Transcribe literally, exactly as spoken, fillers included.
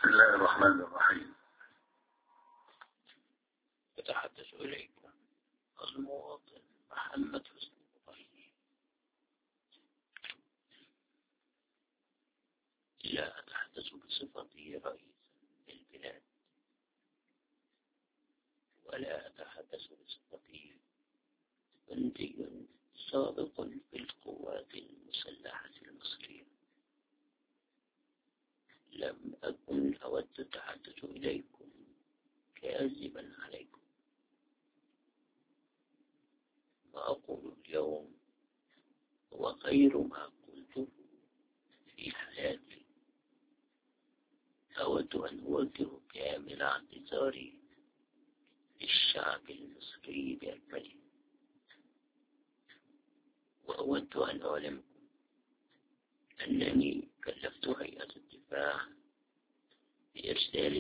بسم الله الرحمن الرحيم. يتحدث إليكم المواطن محمد حسني مطهر. لا أتحدث بصفتي رئيس البلاد، ولا أتحدث بصفتي جندي سابق في القوات المسلحة المصرية. لم أكن أود التحدث إليكم كاذبا عليكم. ما أقول اليوم هو خير ما قلته في حياتي. أود أن أوجه كامل اعتذاري للشعب المصري بأكمله، وأود أن أعلمكم أنني كلفت هيئة الدفاع بإرسال